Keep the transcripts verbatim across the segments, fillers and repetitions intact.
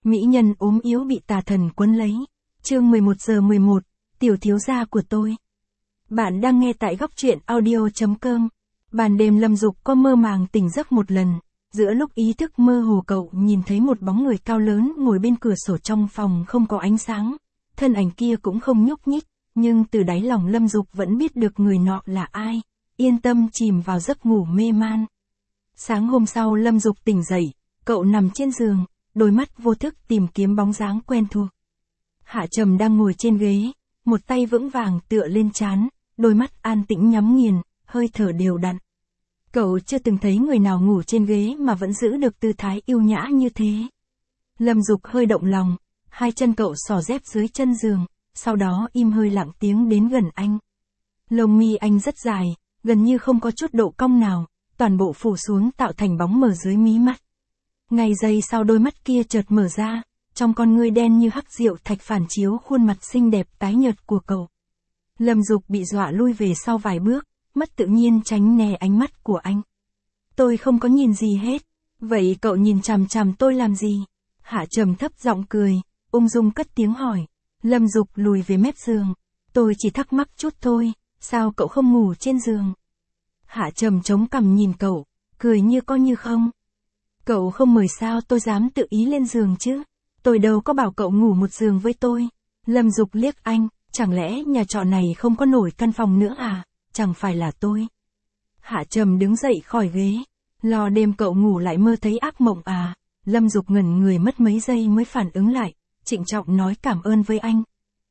Mỹ nhân ốm yếu bị tà thần quấn lấy. Chương mười một giờ mười một, tiểu thiếu gia của tôi. Bạn đang nghe tại góc truyện audio.com. Ban đêm Lâm Dục có mơ màng tỉnh giấc một lần. Giữa lúc ý thức mơ hồ cậu nhìn thấy một bóng người cao lớn ngồi bên cửa sổ trong phòng không có ánh sáng. Thân ảnh kia cũng không nhúc nhích, nhưng từ đáy lòng Lâm Dục vẫn biết được người nọ là ai. Yên tâm chìm vào giấc ngủ mê man. Sáng hôm sau Lâm Dục tỉnh dậy, cậu nằm trên giường, đôi mắt vô thức tìm kiếm bóng dáng quen thuộc. Hạ Trầm đang ngồi trên ghế, một tay vững vàng tựa lên trán, đôi mắt an tĩnh nhắm nghiền, hơi thở đều đặn. Cậu chưa từng thấy người nào ngủ trên ghế mà vẫn giữ được tư thái yêu nhã như thế. Lâm Dục hơi động lòng, hai chân cậu xỏ dép dưới chân giường, sau đó im hơi lặng tiếng đến gần anh. Lông mi anh rất dài, gần như không có chút độ cong nào, toàn bộ phủ xuống tạo thành bóng mờ dưới mí mắt. Ngay giây sau đôi mắt kia chợt mở ra, trong con ngươi đen như hắc rượu thạch phản chiếu khuôn mặt xinh đẹp tái nhợt của cậu. Lâm Dục bị dọa lui về sau vài bước, mất tự nhiên tránh né ánh mắt của anh. Tôi không có nhìn gì hết, vậy cậu nhìn chằm chằm tôi làm gì? Hạ Trầm thấp giọng cười, ung dung cất tiếng hỏi. Lâm Dục lùi về mép giường, tôi chỉ thắc mắc chút thôi, sao cậu không ngủ trên giường? Hạ Trầm chống cằm nhìn cậu, cười như có như không. Cậu không mời sao tôi dám tự ý lên giường chứ? Tôi đâu có bảo cậu ngủ một giường với tôi. Lâm Dục liếc anh, chẳng lẽ nhà trọ này không có nổi căn phòng nữa à? Chẳng phải là tôi. Hạ Trầm đứng dậy khỏi ghế, lo đêm cậu ngủ lại mơ thấy ác mộng à? Lâm Dục ngẩn người mất mấy giây mới phản ứng lại, trịnh trọng nói cảm ơn với anh.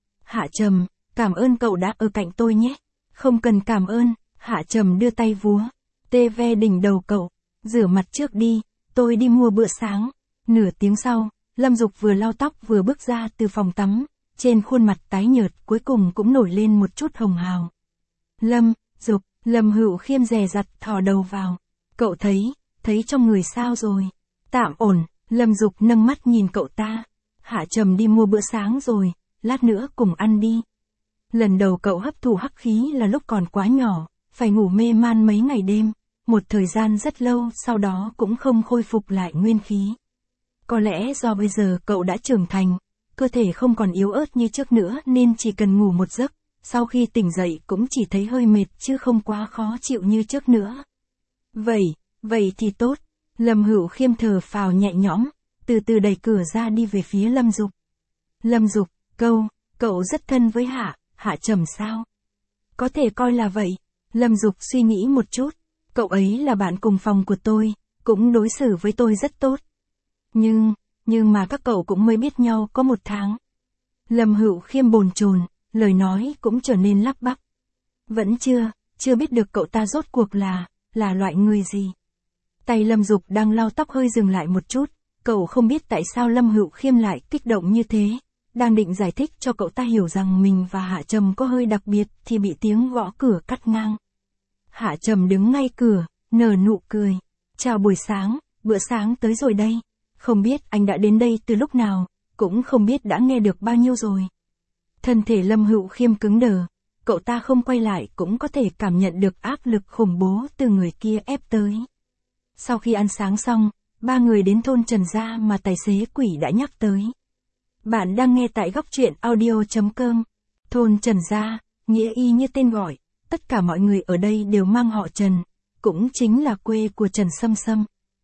Hạ Trầm, cảm ơn cậu đã ở cạnh tôi nhé. Không cần cảm ơn. Hạ Trầm đưa tay vúa, tê ve đỉnh đầu cậu, rửa mặt trước đi, tôi đi mua bữa sáng. Nửa tiếng sau, Lâm Dục vừa lau tóc vừa bước ra từ phòng tắm, trên khuôn mặt tái nhợt cuối cùng cũng nổi lên một chút hồng hào. Lâm, Dục, Lâm Hữu Khiêm dè dặt thò đầu vào. Cậu thấy, thấy trong người sao rồi? Tạm ổn. Lâm Dục nâng mắt nhìn cậu ta. Hạ Trầm đi mua bữa sáng rồi, lát nữa cùng ăn đi. Lần đầu cậu hấp thụ hắc khí là lúc còn quá nhỏ, phải ngủ mê man mấy ngày đêm, một thời gian rất lâu sau đó cũng không khôi phục lại nguyên khí. Có lẽ do bây giờ cậu đã trưởng thành, cơ thể không còn yếu ớt như trước nữa nên chỉ cần ngủ một giấc, sau khi tỉnh dậy cũng chỉ thấy hơi mệt chứ không quá khó chịu như trước nữa. Vậy, vậy thì tốt. Lâm Hữu Khiêm thở phào nhẹ nhõm, từ từ đẩy cửa ra đi về phía Lâm Dục. Lâm Dục, câu, cậu rất thân với Hạ, Hạ Trầm sao? Có thể coi là vậy. Lâm Dục suy nghĩ một chút, cậu ấy là bạn cùng phòng của tôi, cũng đối xử với tôi rất tốt. Nhưng, nhưng mà các cậu cũng mới biết nhau có một tháng. Lâm Hữu Khiêm bồn chồn, lời nói cũng trở nên lắp bắp. Vẫn chưa, chưa biết được cậu ta rốt cuộc là, là loại người gì. Tay Lâm Dục đang lau tóc hơi dừng lại một chút, cậu không biết tại sao Lâm Hữu Khiêm lại kích động như thế. Đang định giải thích cho cậu ta hiểu rằng mình và Hạ Trầm có hơi đặc biệt thì bị tiếng gõ cửa cắt ngang. Hạ Trầm đứng ngay cửa, nở nụ cười. Chào buổi sáng, bữa sáng tới rồi đây. Không biết anh đã đến đây từ lúc nào, cũng không biết đã nghe được bao nhiêu rồi. Thân thể Lâm Hữu Khiêm cứng đờ, cậu ta không quay lại cũng có thể cảm nhận được áp lực khủng bố từ người kia ép tới. Sau khi ăn sáng xong, ba người đến thôn Trần Gia mà tài xế Quỷ đã nhắc tới. Bạn đang nghe tại góc truyện audio.com. Thôn Trần Gia, nghĩa y như tên gọi, tất cả mọi người ở đây đều mang họ Trần, cũng chính là quê của Trần Sâm Sâm.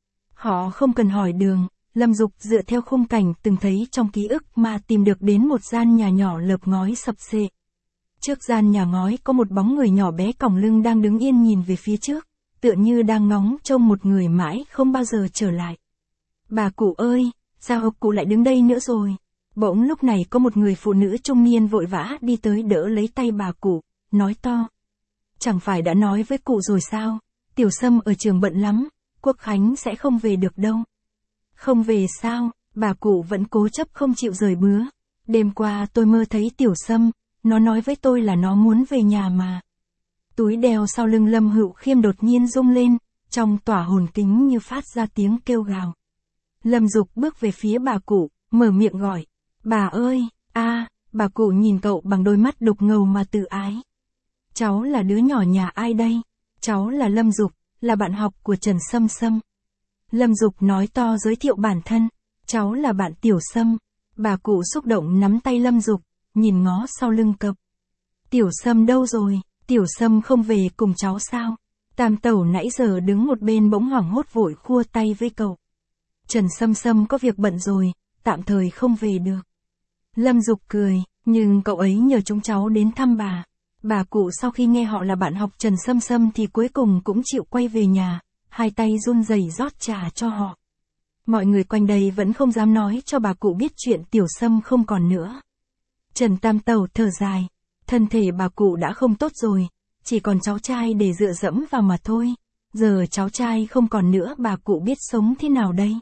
Họ không cần hỏi đường, Lâm Dục dựa theo khung cảnh từng thấy trong ký ức mà tìm được đến một gian nhà nhỏ lợp ngói sập xệ. Trước gian nhà ngói có một bóng người nhỏ bé còng lưng đang đứng yên nhìn về phía trước, tựa như đang ngóng trông một người mãi không bao giờ trở lại. Bà cụ ơi, sao cụ lại đứng đây nữa rồi? Bỗng lúc này có một người phụ nữ trung niên vội vã đi tới đỡ lấy tay bà cụ, nói to. Chẳng phải đã nói với cụ rồi sao, Tiểu Sâm ở trường bận lắm, Quốc Khánh sẽ không về được đâu. Không về sao? Bà cụ vẫn cố chấp không chịu rời bứa. Đêm qua tôi mơ thấy Tiểu Sâm, nó nói với tôi là nó muốn về nhà mà. Túi đeo sau lưng Lâm Hữu Khiêm đột nhiên rung lên, trong tỏa hồn kính như phát ra tiếng kêu gào. Lâm Dục bước về phía bà cụ, mở miệng gọi. Bà ơi, a, bà cụ nhìn cậu bằng đôi mắt đục ngầu mà tự ái. Cháu là đứa nhỏ nhà ai đây? Cháu là Lâm Dục, là bạn học của Trần Sâm Sâm. Lâm Dục nói to giới thiệu bản thân. cháu là bạn Tiểu Sâm. Bà cụ xúc động nắm tay Lâm Dục, nhìn ngó sau lưng cậu. Tiểu Sâm đâu rồi, Tiểu Sâm không về cùng cháu sao? Tam Tẩu nãy giờ đứng một bên bỗng hoảng hốt vội khua tay với cậu. Trần Sâm Sâm có việc bận rồi, tạm thời không về được. Lâm Dục cười, nhưng cậu ấy nhờ chúng cháu đến thăm bà. Bà cụ sau khi nghe họ là bạn học Trần Sâm Sâm thì cuối cùng cũng chịu quay về nhà, hai tay run rẩy rót trà cho họ. Mọi người quanh đây vẫn không dám nói cho bà cụ biết chuyện Tiểu Sâm không còn nữa. Trần Tam Tẩu thở dài, thân thể bà cụ đã không tốt rồi, chỉ còn cháu trai để dựa dẫm vào mà thôi. Giờ cháu trai không còn nữa bà cụ biết sống thế nào đây?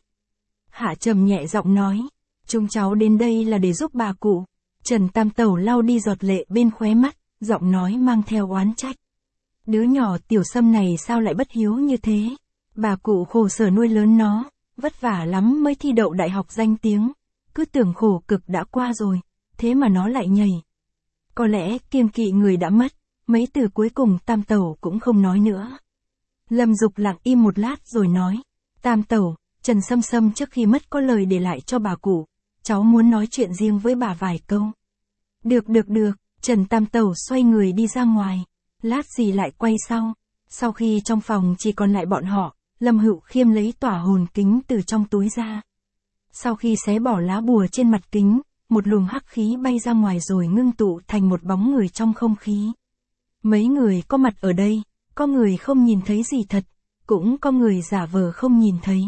Hạ Trầm nhẹ giọng nói, chúng cháu đến đây là để giúp bà cụ. Trần Tam Tẩu lau đi giọt lệ bên khóe mắt, giọng nói mang theo oán trách. Đứa nhỏ Tiểu Sâm này sao lại bất hiếu như thế? Bà cụ khổ sở nuôi lớn nó, vất vả lắm mới thi đậu đại học danh tiếng, cứ tưởng khổ cực đã qua rồi, thế mà nó lại nhảy. Có lẽ kiêng kỵ người đã mất, mấy từ cuối cùng Tam Tẩu cũng không nói nữa. Lâm Dục lặng im một lát rồi nói, Tam Tẩu, Trần Sâm Sâm trước khi mất có lời để lại cho bà cụ, cháu muốn nói chuyện riêng với bà vài câu. Được được được, Trần Tam Tẩu xoay người đi ra ngoài, lát gì lại quay sau. Sau khi trong phòng chỉ còn lại bọn họ, Lâm Hữu Khiêm lấy tỏa hồn kính từ trong túi ra. Sau khi xé bỏ lá bùa trên mặt kính, một luồng hắc khí bay ra ngoài rồi ngưng tụ thành một bóng người trong không khí. Mấy người có mặt ở đây, có người không nhìn thấy gì thật, cũng có người giả vờ không nhìn thấy.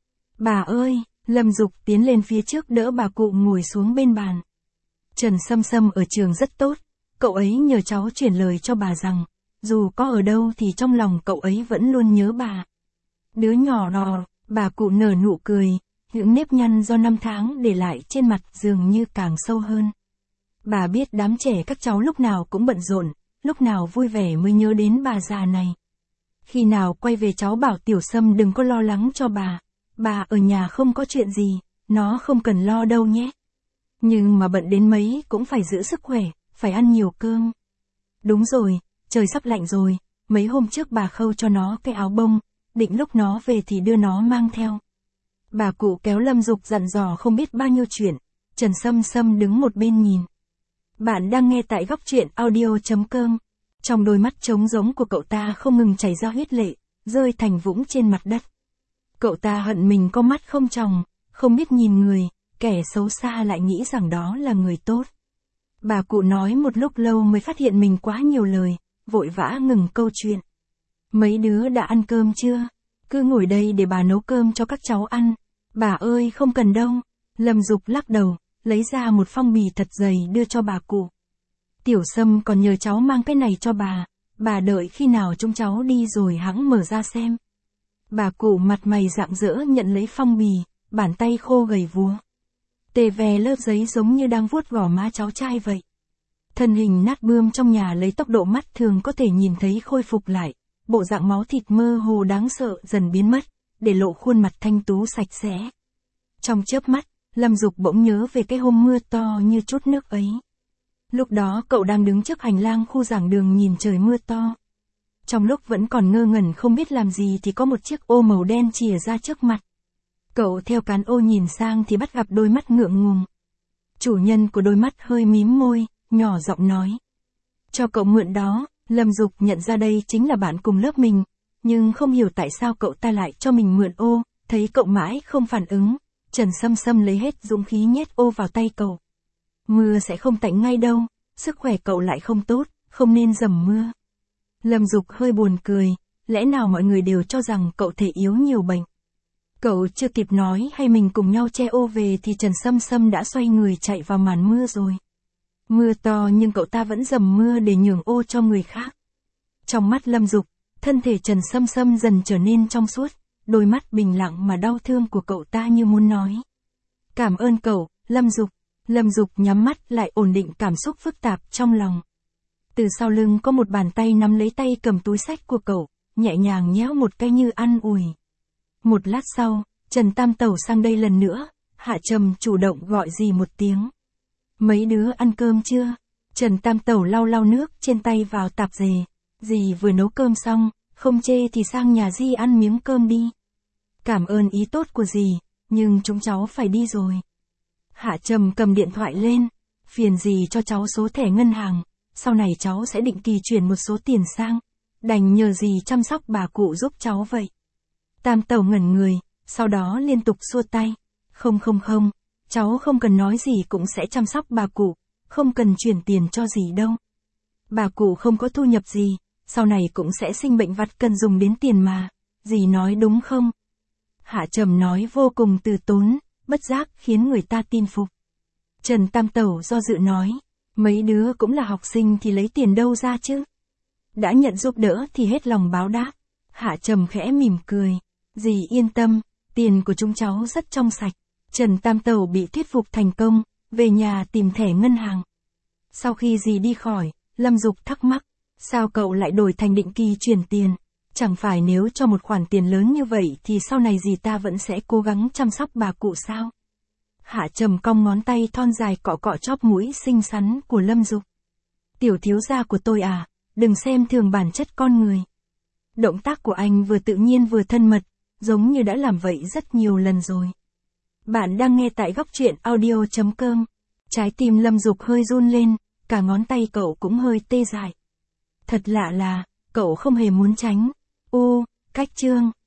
Bà ơi, Lâm Dục tiến lên phía trước đỡ bà cụ ngồi xuống bên bàn. Trần Sâm Sâm ở trường rất tốt, cậu ấy nhờ cháu chuyển lời cho bà rằng, dù có ở đâu thì trong lòng cậu ấy vẫn luôn nhớ bà. Đứa nhỏ nọ, bà cụ nở nụ cười, những nếp nhăn do năm tháng để lại trên mặt dường như càng sâu hơn. Bà biết đám trẻ các cháu lúc nào cũng bận rộn, lúc nào vui vẻ mới nhớ đến bà già này. Khi nào quay về cháu bảo Tiểu Sâm đừng có lo lắng cho bà, bà ở nhà không có chuyện gì, nó không cần lo đâu nhé. Nhưng mà bận đến mấy cũng phải giữ sức khỏe, phải ăn nhiều cơm. Đúng rồi, trời sắp lạnh rồi, mấy hôm trước bà khâu cho nó cái áo bông, định lúc nó về thì đưa nó mang theo. Bà cụ kéo Lâm Dục dặn dò không biết bao nhiêu chuyện, Trần Sâm Sâm đứng một bên nhìn. Bạn đang nghe tại góc truyện audio chấm com. Trong đôi mắt trống giống của cậu ta không ngừng chảy ra huyết lệ, rơi thành vũng trên mặt đất. Cậu ta hận mình có mắt không tròng, không biết nhìn người, kẻ xấu xa lại nghĩ rằng đó là người tốt. Bà cụ nói một lúc lâu mới phát hiện mình quá nhiều lời, vội vã ngừng câu chuyện. Mấy đứa đã ăn cơm chưa? Cứ ngồi đây để bà nấu cơm cho các cháu ăn. Bà ơi không cần đâu. Lâm Dục lắc đầu, lấy ra một phong bì thật dày đưa cho bà cụ. Tiểu Sâm còn nhờ cháu mang cái này cho bà, bà đợi khi nào chúng cháu đi rồi hẵng mở ra xem. Bà cụ mặt mày rạng rỡ nhận lấy phong bì, bàn tay khô gầy vúa. Tê ve lớp giấy giống như đang vuốt gò má cháu trai vậy. Thân hình nát bươm trong nhà lấy tốc độ mắt thường có thể nhìn thấy khôi phục lại, bộ dạng máu thịt mơ hồ đáng sợ dần biến mất, để lộ khuôn mặt thanh tú sạch sẽ. Trong chớp mắt, Lâm Dục bỗng nhớ về cái hôm mưa to như chút nước ấy. Lúc đó cậu đang đứng trước hành lang khu giảng đường nhìn trời mưa to. Trong lúc vẫn còn ngơ ngẩn không biết làm gì thì có một chiếc ô màu đen chìa ra trước mặt. Cậu theo cán ô nhìn sang thì bắt gặp đôi mắt ngượng ngùng. Chủ nhân của đôi mắt hơi mím môi, nhỏ giọng nói. Cho cậu mượn đó. Lâm Dục nhận ra đây chính là bạn cùng lớp mình, nhưng không hiểu tại sao cậu ta lại cho mình mượn ô, thấy cậu mãi không phản ứng. Trần Sâm Sâm lấy hết dũng khí nhét ô vào tay cậu. Mưa sẽ không tạnh ngay đâu, sức khỏe cậu lại không tốt, không nên dầm mưa. Lâm Dục hơi buồn cười, lẽ nào mọi người đều cho rằng cậu thể yếu nhiều bệnh. Cậu chưa kịp nói hay mình cùng nhau che ô về thì Trần Sâm Sâm đã xoay người chạy vào màn mưa rồi. Mưa to nhưng cậu ta vẫn dầm mưa để nhường ô cho người khác. Trong mắt Lâm Dục, thân thể Trần Sâm Sâm dần trở nên trong suốt, đôi mắt bình lặng mà đau thương của cậu ta như muốn nói. Cảm ơn cậu, Lâm Dục. Lâm Dục nhắm mắt lại ổn định cảm xúc phức tạp trong lòng. Từ sau lưng có một bàn tay nắm lấy tay cầm túi xách của cậu, nhẹ nhàng nhéo một cái như an ủi. Một lát sau, Trần Tam Tẩu sang đây lần nữa, Hạ Trầm chủ động gọi dì một tiếng. Mấy đứa ăn cơm chưa? Trần Tam Tẩu lau lau nước trên tay vào tạp dề. Dì vừa nấu cơm xong, không chê thì sang nhà dì ăn miếng cơm đi. Cảm ơn ý tốt của dì, nhưng chúng cháu phải đi rồi. Hạ Trầm cầm điện thoại lên, phiền gì cho cháu số thẻ ngân hàng, sau này cháu sẽ định kỳ chuyển một số tiền sang, đành nhờ dì chăm sóc bà cụ giúp cháu vậy. Tam Tẩu ngẩn người, sau đó liên tục xua tay, không không không, cháu không cần nói gì cũng sẽ chăm sóc bà cụ, không cần chuyển tiền cho dì đâu. Bà cụ không có thu nhập gì, sau này cũng sẽ sinh bệnh vặt cần dùng đến tiền mà, dì nói đúng không? Hạ Trầm nói vô cùng từ tốn, bất giác khiến người ta tin phục. Trần Tam Tẩu do dự nói, mấy đứa cũng là học sinh thì lấy tiền đâu ra chứ? Đã nhận giúp đỡ thì hết lòng báo đáp. Hạ Trầm khẽ mỉm cười, dì yên tâm, tiền của chúng cháu rất trong sạch. Trần Tam Tẩu bị thuyết phục thành công, về nhà tìm thẻ ngân hàng. Sau khi dì đi khỏi, Lâm Dục thắc mắc, sao cậu lại đổi thành định kỳ chuyển tiền? Chẳng phải nếu cho một khoản tiền lớn như vậy thì sau này dì ta vẫn sẽ cố gắng chăm sóc bà cụ sao? Hạ Trầm cong ngón tay thon dài cọ cọ chóp mũi xinh xắn của Lâm Dục. Tiểu thiếu gia của tôi à, đừng xem thường bản chất con người. Động tác của anh vừa tự nhiên vừa thân mật, giống như đã làm vậy rất nhiều lần rồi. Bạn đang nghe tại góc truyện audio chấm com. Trái tim Lâm Dục hơi run lên, cả ngón tay cậu cũng hơi tê dại. Thật lạ là, cậu không hề muốn tránh. U, cách chương.